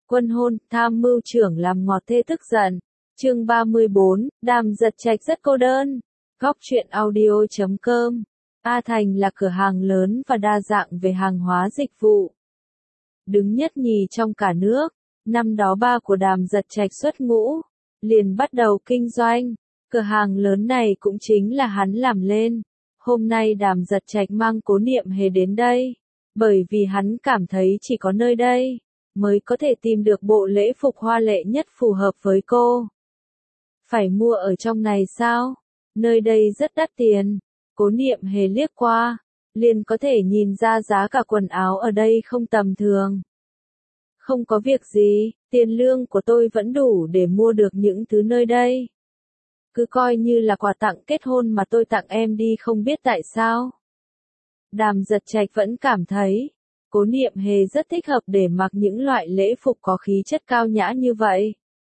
Quân hôn, tham mưu trưởng làm ngọt thê tức giận. Chương 34, Đàm Giật Trạch rất cô đơn. Góc truyện audio.com. A Thành là cửa hàng lớn và đa dạng về hàng hóa dịch vụ. Đứng nhất nhì trong cả nước, năm đó ba của Đàm Giật Trạch xuất ngũ, liền bắt đầu kinh doanh. Cửa hàng lớn này cũng chính là hắn làm lên. Hôm nay Đàm Giật Trạch mang Cố Niệm Hề đến đây, bởi vì hắn cảm thấy chỉ có nơi đây mới có thể tìm được bộ lễ phục hoa lệ nhất phù hợp với cô. Phải mua ở trong này sao? Nơi đây rất đắt tiền. Cố Niệm Hề liếc qua, liền có thể nhìn ra giá cả quần áo ở đây không tầm thường. Không có việc gì, tiền lương của tôi vẫn đủ để mua được những thứ nơi đây. Cứ coi như là quà tặng kết hôn mà tôi tặng em đi, không biết tại sao. Đàm Giật Trạch vẫn cảm thấy Cố Niệm Hề rất thích hợp để mặc những loại lễ phục có khí chất cao nhã như vậy.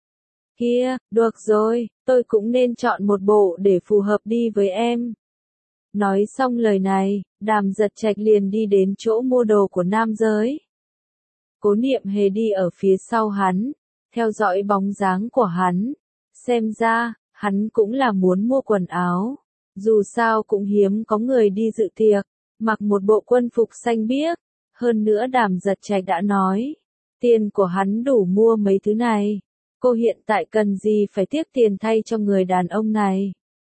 Kia, được rồi, tôi cũng nên chọn một bộ để phù hợp đi với em. Nói xong lời này, Đàm Giật Trạch liền đi đến chỗ mua đồ của nam giới. Cố Niệm Hề đi ở phía sau hắn, theo dõi bóng dáng của hắn. Xem ra, hắn cũng là muốn mua quần áo. Dù sao cũng hiếm có người đi dự tiệc, mặc một bộ quân phục xanh biếc. Hơn nữa Đàm Giật Trạch đã nói, tiền của hắn đủ mua mấy thứ này. Cô hiện tại cần gì phải tiếc tiền thay cho người đàn ông này.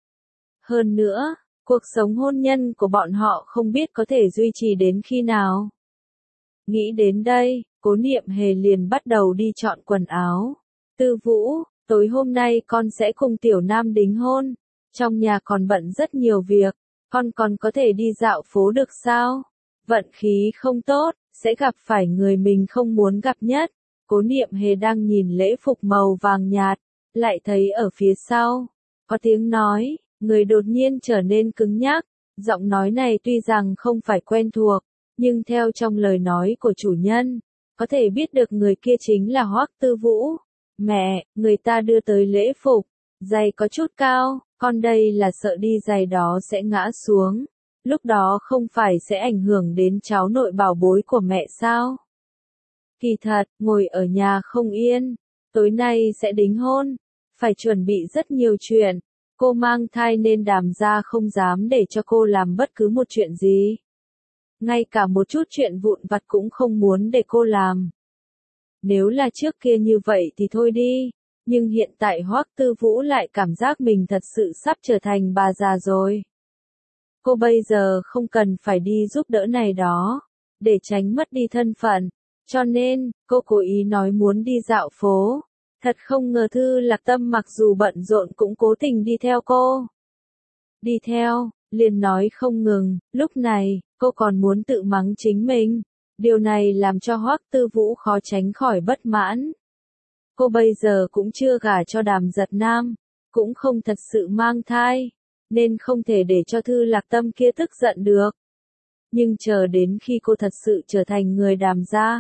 Hơn nữa, cuộc sống hôn nhân của bọn họ không biết có thể duy trì đến khi nào. Nghĩ đến đây, Cố Niệm Hề liền bắt đầu đi chọn quần áo. Tư Vũ, tối hôm nay con sẽ cùng Tiểu Nam đính hôn. Trong nhà còn bận rất nhiều việc, con còn có thể đi dạo phố được sao? Vận khí không tốt, sẽ gặp phải người mình không muốn gặp nhất. Cố Niệm Hề đang nhìn lễ phục màu vàng nhạt, lại thấy ở phía sau có tiếng nói, người đột nhiên trở nên cứng nhắc. Giọng nói này tuy rằng không phải quen thuộc, nhưng theo trong lời nói của chủ nhân, có thể biết được người kia chính là Hoắc Tư Vũ. Mẹ, người ta đưa tới lễ phục, giày có chút cao, con đây là sợ đi giày đó sẽ ngã xuống. Lúc đó không phải sẽ ảnh hưởng đến cháu nội bảo bối của mẹ sao? Kỳ thật, ngồi ở nhà không yên, tối nay sẽ đính hôn, phải chuẩn bị rất nhiều chuyện. Cô mang thai nên Đàm gia không dám để cho cô làm bất cứ một chuyện gì. Ngay cả một chút chuyện vụn vặt cũng không muốn để cô làm. Nếu là trước kia như vậy thì thôi đi, nhưng hiện tại Hoắc Tư Vũ lại cảm giác mình thật sự sắp trở thành bà già rồi. Cô bây giờ không cần phải đi giúp đỡ này đó, để tránh mất đi thân phận. Cho nên, cô cố ý nói muốn đi dạo phố. Thật không ngờ Thư Lạc Tâm mặc dù bận rộn cũng cố tình đi theo cô. Đi theo, liền nói không ngừng, lúc này, cô còn muốn tự mắng chính mình. Điều này làm cho Hoắc Tư Vũ khó tránh khỏi bất mãn. Cô bây giờ cũng chưa gả cho Đàm Giật Nam, cũng không thật sự mang thai, nên không thể để cho Thư Lạc Tâm kia tức giận được. Nhưng chờ đến khi cô thật sự trở thành người Đàm gia,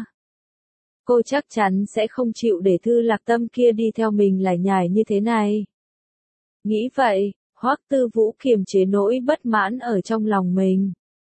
cô chắc chắn sẽ không chịu để Thư Lạc Tâm kia đi theo mình lải nhải như thế này. Nghĩ vậy, Hoắc Tư Vũ kiềm chế nỗi bất mãn ở trong lòng mình.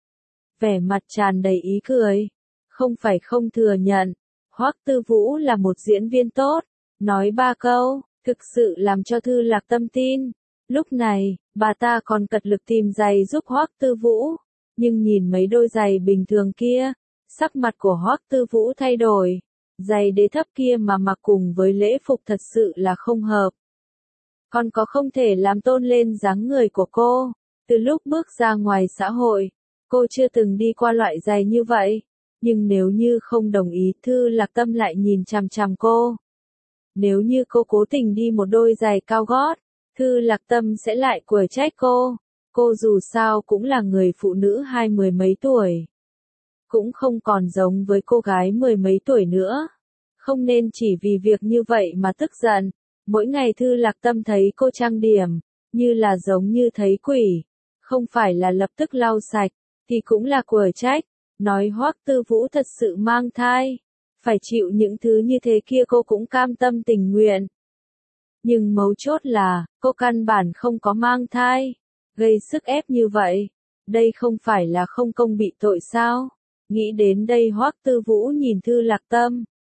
Vẻ mặt tràn đầy ý cười. Không phải không thừa nhận, Hoắc Tư Vũ là một diễn viên tốt. Nói ba câu, thực sự làm cho Thư Lạc Tâm tin. Lúc này, bà ta còn cật lực tìm giày giúp Hoắc Tư Vũ. Nhưng nhìn mấy đôi giày bình thường kia, sắc mặt của Hoắc Tư Vũ thay đổi. Giày đế thấp kia mà mặc cùng với lễ phục thật sự là không hợp. Còn có không thể làm tôn lên dáng người của cô. Từ lúc bước ra ngoài xã hội, cô chưa từng đi qua loại giày như vậy. Nhưng nếu như không đồng ý, Thư Lạc Tâm lại nhìn chằm chằm cô. Nếu như cô cố tình đi một đôi giày cao gót, Thư Lạc Tâm sẽ lại quở trách cô. Cô dù sao cũng là người phụ nữ 20 mấy tuổi. Cũng không còn giống với cô gái 10 mấy tuổi nữa. Không nên chỉ vì việc như vậy mà tức giận. Mỗi ngày Thư Lạc Tâm thấy cô trang điểm, như là giống như thấy quỷ. Không phải là lập tức lau sạch, thì cũng là quở trách. Nói Hoắc Tư Vũ thật sự mang thai. Phải chịu những thứ như thế kia cô cũng cam tâm tình nguyện. Nhưng mấu chốt là, cô căn bản không có mang thai. Gây sức ép như vậy. Đây không phải là không công bị tội sao? Nghĩ đến đây Hoắc Tư Vũ nhìn Thư Lạc Tâm.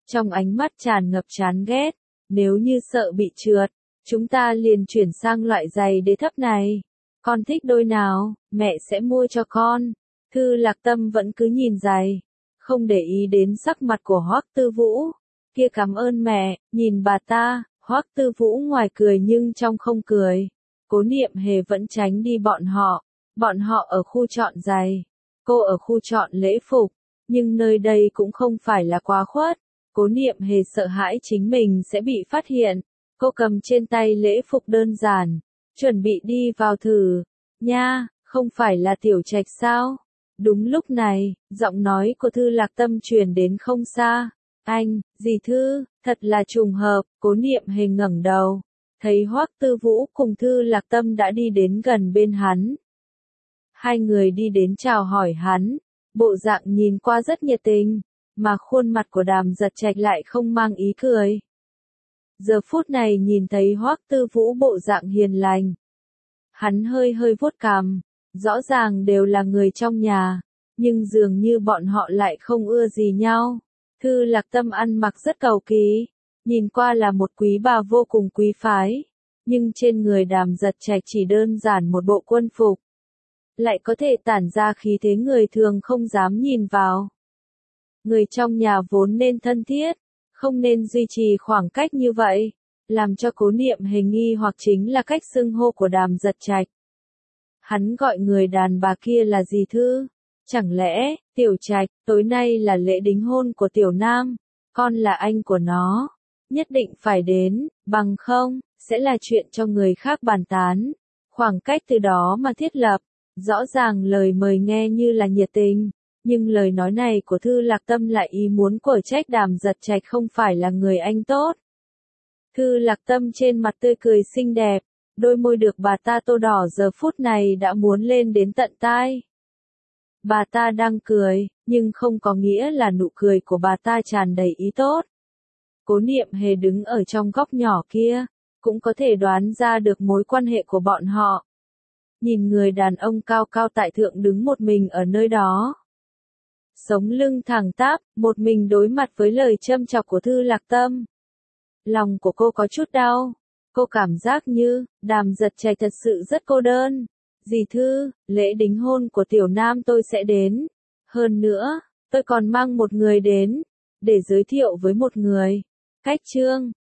trong ánh mắt tràn ngập chán ghét. Nếu như sợ bị trượt, chúng ta liền chuyển sang loại giày đế thấp này. Con thích đôi nào, mẹ sẽ mua cho con. Thư Lạc Tâm vẫn cứ nhìn giày, không để ý đến sắc mặt của Hoắc Tư Vũ. Kia cảm ơn mẹ, nhìn bà ta, Hoắc Tư Vũ ngoài cười nhưng trong không cười. Cố Niệm Hề vẫn tránh đi bọn họ ở khu chọn giày, cô ở khu chọn lễ phục, nhưng nơi đây cũng không phải là quá khuất. Cố Niệm Hề sợ hãi chính mình sẽ bị phát hiện, cô cầm trên tay lễ phục đơn giản, chuẩn bị đi vào thử. Nha, không phải là Tiểu Trạch sao? Đúng lúc này, giọng nói của Thư Lạc Tâm truyền đến không xa. Anh, dì Thư, thật là trùng hợp. Cố Niệm Hề ngẩng đầu, thấy Hoắc Tư Vũ cùng Thư Lạc Tâm đã đi đến gần bên hắn. Hai người đi đến chào hỏi hắn, bộ dạng nhìn qua rất nhiệt tình, mà khuôn mặt của Đàm Giật Trạch lại không mang ý cười. Giờ phút này nhìn thấy Hoắc Tư Vũ bộ dạng hiền lành, hắn hơi vuốt cằm, rõ ràng đều là người trong nhà, nhưng dường như bọn họ lại không ưa gì nhau. Thư Lạc Tâm ăn mặc rất cầu kỳ, nhìn qua là một quý bà vô cùng quý phái, nhưng trên người Đàm Giật Trạch chỉ đơn giản một bộ quân phục, lại có thể tản ra khí thế người thường không dám nhìn vào. Người trong nhà vốn nên thân thiết, không nên duy trì khoảng cách như vậy, làm cho Cố Niệm Hề nghi hoặc chính là cách xưng hô của Đàm Giật Trạch. Hắn gọi người đàn bà kia là dì Thư, chẳng lẽ, Tiểu Trạch, tối nay là lễ đính hôn của Tiểu Nam, con là anh của nó, nhất định phải đến, bằng không, sẽ là chuyện cho người khác bàn tán. Khoảng cách từ đó mà thiết lập, rõ ràng lời mời nghe như là nhiệt tình, nhưng lời nói này của Thư Lạc Tâm lại ý muốn quở trách Đàm Giật Trạch không phải là người anh tốt. Thư Lạc Tâm trên mặt tươi cười xinh đẹp, đôi môi được bà ta tô đỏ giờ phút này đã muốn lên đến tận tai. Bà ta đang cười, nhưng không có nghĩa là nụ cười của bà ta tràn đầy ý tốt. Cố Niệm Hề đứng ở trong góc nhỏ kia, cũng có thể đoán ra được mối quan hệ của bọn họ. Nhìn người đàn ông cao cao tại thượng đứng một mình ở nơi đó, sống lưng thẳng tắp, một mình đối mặt với lời châm chọc của Thư Lạc Tâm. Lòng của cô có chút đau, cô cảm giác như, Đàm Giật Trạch thật sự rất cô đơn. Dì Thư, lễ đính hôn của Tiểu Nam tôi sẽ đến. Hơn nữa, tôi còn mang một người đến, để giới thiệu với một người. Cách chương